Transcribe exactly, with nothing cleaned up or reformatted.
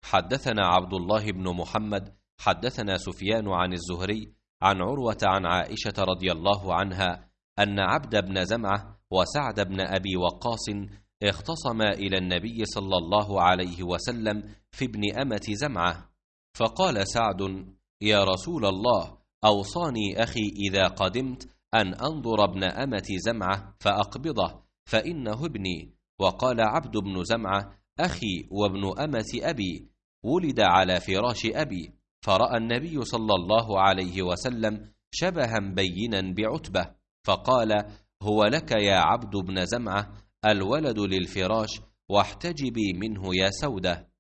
حدثنا عبد الله بن محمد حدثنا سفيان عن الزهري عن عروة عن عائشة رضي الله عنها أن عبد بن زمعة وسعد بن أبي وقاص اختصما إلى النبي صلى الله عليه وسلم في ابن أمة زمعة، فقال سعد: يا رسول الله، أوصاني أخي إذا قدمت أن أنظر ابن أمة زمعة فأقبضه فإنه ابني. وقال عبد بن زمعة: أخي وابن أمة أبي، ولد على فراش أبي. فرأى النبي صلى الله عليه وسلم شبها بينا بعتبة، فقال: هو لك يا عبد بن زمعة، الولد للفراش، واحتجبي منه يا سودة.